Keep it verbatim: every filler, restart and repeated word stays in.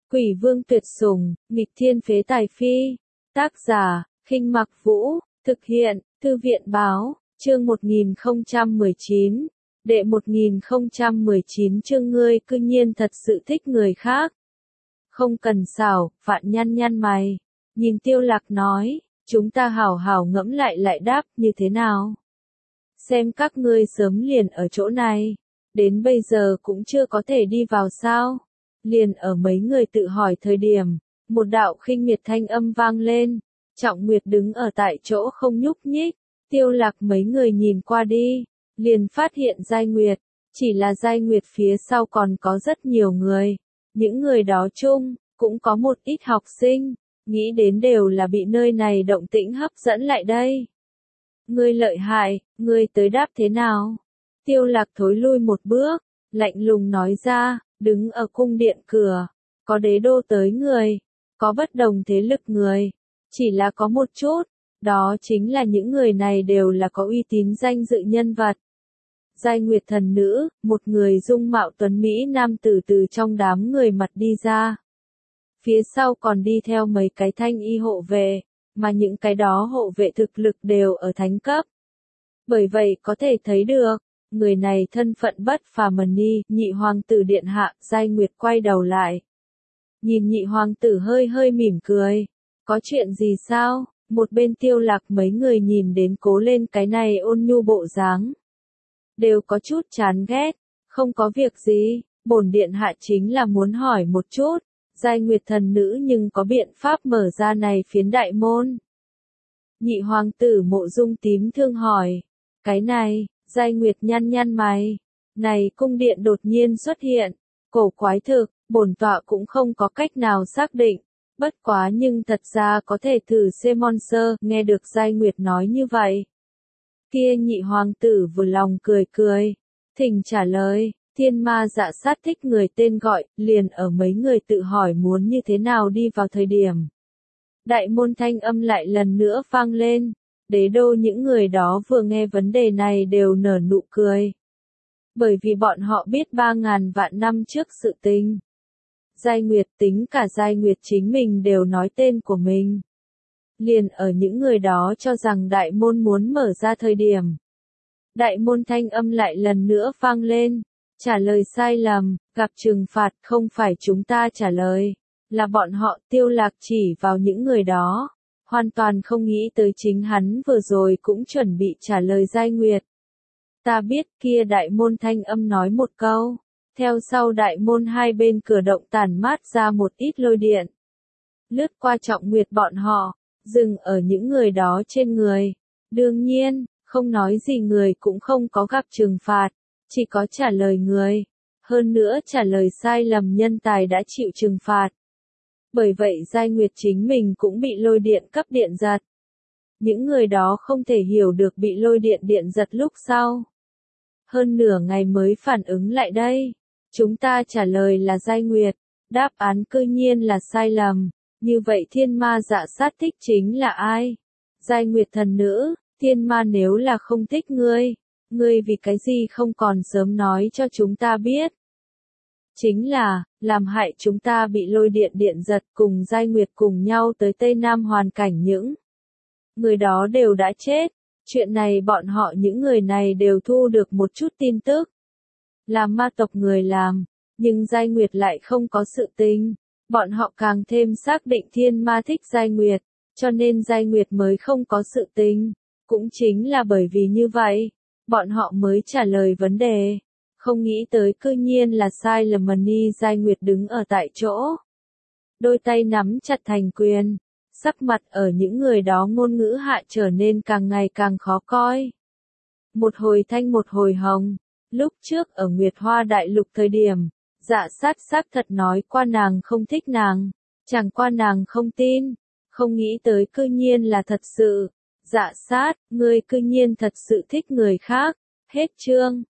Quỷ vương tuyệt sủng, nghịch thiên phế tài phi. Tác giả, Khinh Mặc Vũ, thực hiện, Thư viện báo, chương một nghìn không trăm mười chín, đệ một nghìn không trăm mười chín chương ngươi cư nhiên thật sự thích người khác. Không cần xảo, Vạn nhăn nhăn mày, nhìn Tiêu Lạc nói, chúng ta hảo hảo ngẫm lại lại đáp như thế nào. Xem các ngươi sớm liền ở chỗ này, đến bây giờ cũng chưa có thể đi vào sao. Liền ở mấy người tự hỏi thời điểm, một đạo khinh miệt thanh âm vang lên, Trọng Nguyệt đứng ở tại chỗ không nhúc nhích, Tiêu Lạc mấy người nhìn qua đi, liền phát hiện Giai Nguyệt, chỉ là Giai Nguyệt phía sau còn có rất nhiều người, những người đó chung, cũng có một ít học sinh, nghĩ đến đều là bị nơi này động tĩnh hấp dẫn lại đây. Ngươi lợi hại, ngươi tới đáp thế nào? Tiêu Lạc thối lui một bước, lạnh lùng nói ra, đứng ở cung điện cửa, có đế đô tới người, có bất đồng thế lực người, chỉ là có một chút, đó chính là những người này đều là có uy tín danh dự nhân vật. Giai Nguyệt thần nữ, một người dung mạo tuấn Mỹ nam tử từ trong đám người mặt đi ra. Phía sau còn đi theo mấy cái thanh y hộ vệ, mà những cái đó hộ vệ thực lực đều ở thánh cấp. Bởi vậy có thể thấy được, người này thân phận bất phàm. Ni, nhị hoàng tử điện hạ. Giai Nguyệt quay đầu lại, nhìn nhị hoàng tử hơi hơi mỉm cười, có chuyện gì sao? Một bên Tiêu Lạc mấy người nhìn đến cố lên cái này ôn nhu bộ dáng, đều có chút chán ghét. Không có việc gì, bổn điện hạ chính là muốn hỏi một chút, Giai Nguyệt thần nữ nhưng có biện pháp mở ra này phiến đại môn. Nhị hoàng tử Mộ Dung tím thương hỏi, cái này. Giai Nguyệt nhăn nhăn mày, này cung điện đột nhiên xuất hiện, cổ quái thực, bổn tọa cũng không có cách nào xác định, bất quá nhưng thật ra có thể thử xem monster. Nghe được Giai Nguyệt nói như vậy, kia nhị hoàng tử vừa lòng cười cười, thỉnh trả lời. Thiên ma dạ sát thích người tên gọi, liền ở mấy người tự hỏi muốn như thế nào đi vào thời điểm. Đại môn thanh âm lại lần nữa vang lên. Đế đô những người đó vừa nghe vấn đề này đều nở nụ cười. Bởi vì bọn họ biết ba ngàn vạn năm trước sự tình. Giai Nguyệt tính cả Giai Nguyệt chính mình đều nói tên của mình. Liền ở những người đó cho rằng đại môn muốn mở ra thời điểm. Đại môn thanh âm lại lần nữa vang lên. Trả lời sai lầm, gặp trừng phạt không phải chúng ta trả lời. Là bọn họ. Tiêu Lạc chỉ vào những người đó. Hoàn toàn không nghĩ tới chính hắn vừa rồi cũng chuẩn bị trả lời Giai Nguyệt. Ta biết. Kia đại môn thanh âm nói một câu. Theo sau đại môn hai bên cửa động tản mát ra một ít lôi điện. Lướt qua Trọng Nguyệt bọn họ, dừng ở những người đó trên người. Đương nhiên, không nói gì người cũng không có gặp trừng phạt, chỉ có trả lời người. Hơn nữa trả lời sai lầm nhân tài đã chịu trừng phạt. Bởi vậy Giai Nguyệt chính mình cũng bị lôi điện cấp điện giật. Những người đó không thể hiểu được bị lôi điện điện giật lúc sau. Hơn nửa ngày mới phản ứng lại đây. Chúng ta trả lời là Giai Nguyệt, đáp án cư nhiên là sai lầm. Như vậy thiên ma dạ sát thích chính là ai? Giai Nguyệt thần nữ, thiên ma nếu là không thích ngươi, ngươi vì cái gì không còn sớm nói cho chúng ta biết? Chính là, làm hại chúng ta bị lôi điện điện giật cùng Giai Nguyệt cùng nhau tới Tây Nam hoàn cảnh những người đó đều đã chết. Chuyện này bọn họ những người này đều thu được một chút tin tức. Là ma tộc người làm, nhưng Giai Nguyệt lại không có sự tình. Bọn họ càng thêm xác định thiên ma thích Giai Nguyệt, cho nên Giai Nguyệt mới không có sự tình. Cũng chính là bởi vì như vậy, bọn họ mới trả lời vấn đề. Không nghĩ tới cư nhiên là sai lầm. Ni Giai Nguyệt đứng ở tại chỗ, đôi tay nắm chặt thành quyền, sắc mặt ở những người đó ngôn ngữ hạ trở nên càng ngày càng khó coi. Một hồi thanh một hồi hồng, lúc trước ở Nguyệt Hoa Đại Lục thời điểm, dạ sát xác thật nói qua nàng không thích nàng, chẳng qua nàng không tin, không nghĩ tới cư nhiên là thật sự. Dạ sát, ngươi cư nhiên thật sự thích người khác. Hết chương.